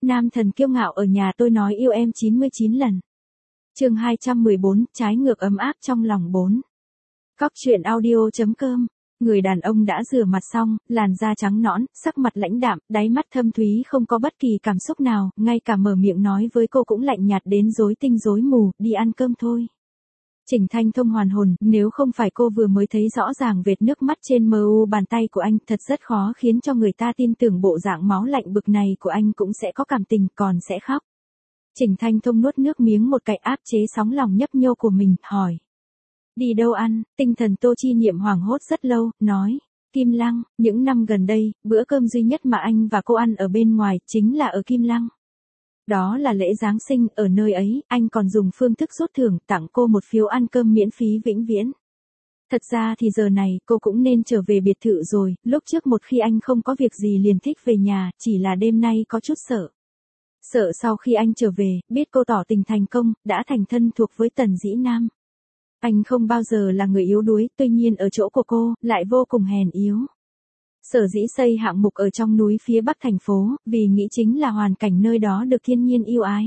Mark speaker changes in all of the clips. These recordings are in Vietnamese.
Speaker 1: Nam thần kiêu ngạo ở nhà tôi nói yêu em 99 lần. Chương 214, trái ngược ấm áp trong lòng 4. Cóc truyện audio.com. Người đàn ông đã rửa mặt xong, làn da trắng nõn, sắc mặt lãnh đạm, đáy mắt thâm thúy không có bất kỳ cảm xúc nào, ngay cả mở miệng nói với cô cũng lạnh nhạt đến rối tinh rối mù, đi ăn cơm thôi. Trình Thanh Thông hoàn hồn, nếu không phải cô vừa mới thấy rõ ràng vệt nước mắt trên mu bàn tay của anh, thật rất khó khiến cho người ta tin tưởng bộ dạng máu lạnh bực này của anh cũng sẽ có cảm tình, còn sẽ khóc. Trình Thanh Thông nuốt nước miếng một cái áp chế sóng lòng nhấp nhô của mình, hỏi. Đi đâu ăn? Tinh thần Tô Chi Niệm hoảng hốt rất lâu, nói. Kim Lăng, những năm gần đây, bữa cơm duy nhất mà anh và cô ăn ở bên ngoài chính là ở Kim Lăng. Đó là lễ Giáng sinh, ở nơi ấy, anh còn dùng phương thức rút thưởng tặng cô một phiếu ăn cơm miễn phí vĩnh viễn. Thật ra thì giờ này cô cũng nên trở về biệt thự rồi, lúc trước một khi anh không có việc gì liền thích về nhà, chỉ là đêm nay có chút sợ. Sợ sau khi anh trở về, biết cô tỏ tình thành công, đã thành thân thuộc với Tần Dĩ Nam. Anh không bao giờ là người yếu đuối, tuy nhiên ở chỗ của cô, lại vô cùng hèn yếu. Sở dĩ xây hạng mục ở trong núi phía bắc thành phố, vì nghĩ chính là hoàn cảnh nơi đó được thiên nhiên yêu ái.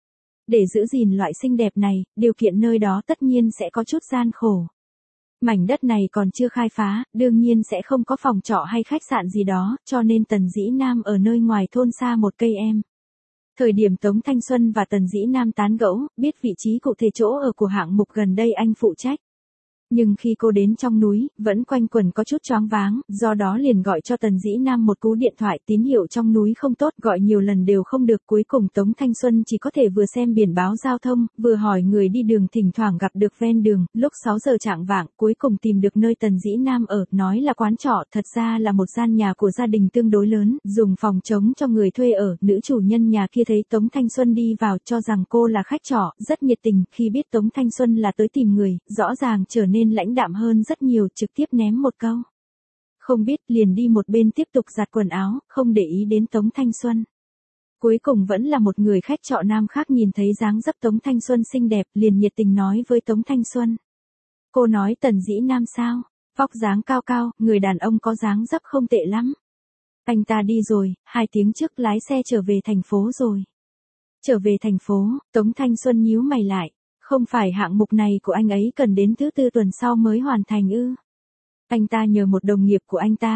Speaker 1: Để giữ gìn loại xinh đẹp này, điều kiện nơi đó tất nhiên sẽ có chút gian khổ. Mảnh đất này còn chưa khai phá, đương nhiên sẽ không có phòng trọ hay khách sạn gì đó, cho nên Tần Dĩ Nam ở nơi ngoài thôn xa một cây em. Thời điểm Tống Thanh Xuân và Tần Dĩ Nam tán gẫu, biết vị trí cụ thể chỗ ở của hạng mục gần đây anh phụ trách. Nhưng khi cô đến trong núi, vẫn quanh quẩn có chút choáng váng, do đó liền gọi cho Tần Dĩ Nam một cú điện thoại, tín hiệu trong núi không tốt, gọi nhiều lần đều không được, cuối cùng Tống Thanh Xuân chỉ có thể vừa xem biển báo giao thông, vừa hỏi người đi đường, thỉnh thoảng gặp được ven đường, lúc 6 giờ chạng vạng, cuối cùng tìm được nơi Tần Dĩ Nam ở, nói là quán trọ, thật ra là một gian nhà của gia đình tương đối lớn, dùng phòng trống cho người thuê ở, nữ chủ nhân nhà kia thấy Tống Thanh Xuân đi vào, cho rằng cô là khách trọ, rất nhiệt tình, khi biết Tống Thanh Xuân là tới tìm người, rõ ràng trở nên lãnh đạm hơn rất nhiều, trực tiếp ném một câu. Không biết, liền đi một bên tiếp tục giặt quần áo, không để ý đến Tống Thanh Xuân. Cuối cùng vẫn là một người khách trọ nam khác nhìn thấy dáng dấp Tống Thanh Xuân xinh đẹp, liền nhiệt tình nói với Tống Thanh Xuân. Cô nói Tần Dĩ Nam sao? Vóc dáng cao cao, người đàn ông có dáng dấp không tệ lắm. Anh ta đi rồi, 2 tiếng trước lái xe trở về thành phố rồi. Trở về thành phố, Tống Thanh Xuân nhíu mày lại. Không phải hạng mục này của anh ấy cần đến thứ 4 tuần sau mới hoàn thành ư? Anh ta nhờ một đồng nghiệp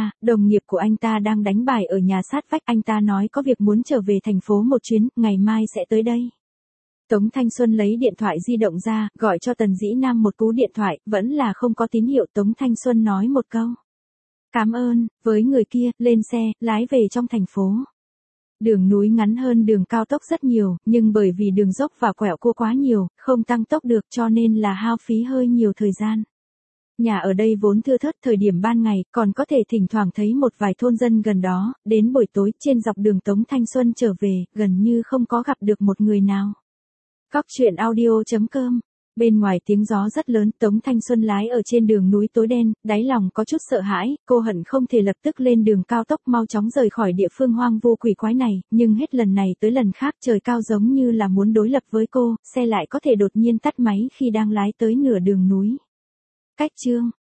Speaker 1: của anh ta đang đánh bài ở nhà sát vách, anh ta nói có việc muốn trở về thành phố một chuyến, ngày mai sẽ tới đây. Tống Thanh Xuân lấy điện thoại di động ra, gọi cho Tần Dĩ Nam một cú điện thoại, vẫn là không có tín hiệu. Tống Thanh Xuân nói một câu. Cảm ơn, với người kia, lên xe, lái về trong thành phố. Đường núi ngắn hơn đường cao tốc rất nhiều, nhưng bởi vì đường dốc và quẹo cua quá nhiều, không tăng tốc được cho nên là hao phí hơi nhiều thời gian. Nhà ở đây vốn thưa thớt, thời điểm ban ngày, còn có thể thỉnh thoảng thấy một vài thôn dân gần đó, đến buổi tối, trên dọc đường Tống Thanh Xuân trở về, gần như không có gặp được một người nào. Cóc truyện audio.com. Bên ngoài tiếng gió rất lớn, Tống Thanh Xuân lái ở trên đường núi tối đen, đáy lòng có chút sợ hãi, cô hận không thể lập tức lên đường cao tốc mau chóng rời khỏi địa phương hoang vu quỷ quái này, nhưng hết lần này tới lần khác trời cao giống như là muốn đối lập với cô, xe lại có thể đột nhiên tắt máy khi đang lái tới nửa đường núi. Cách chương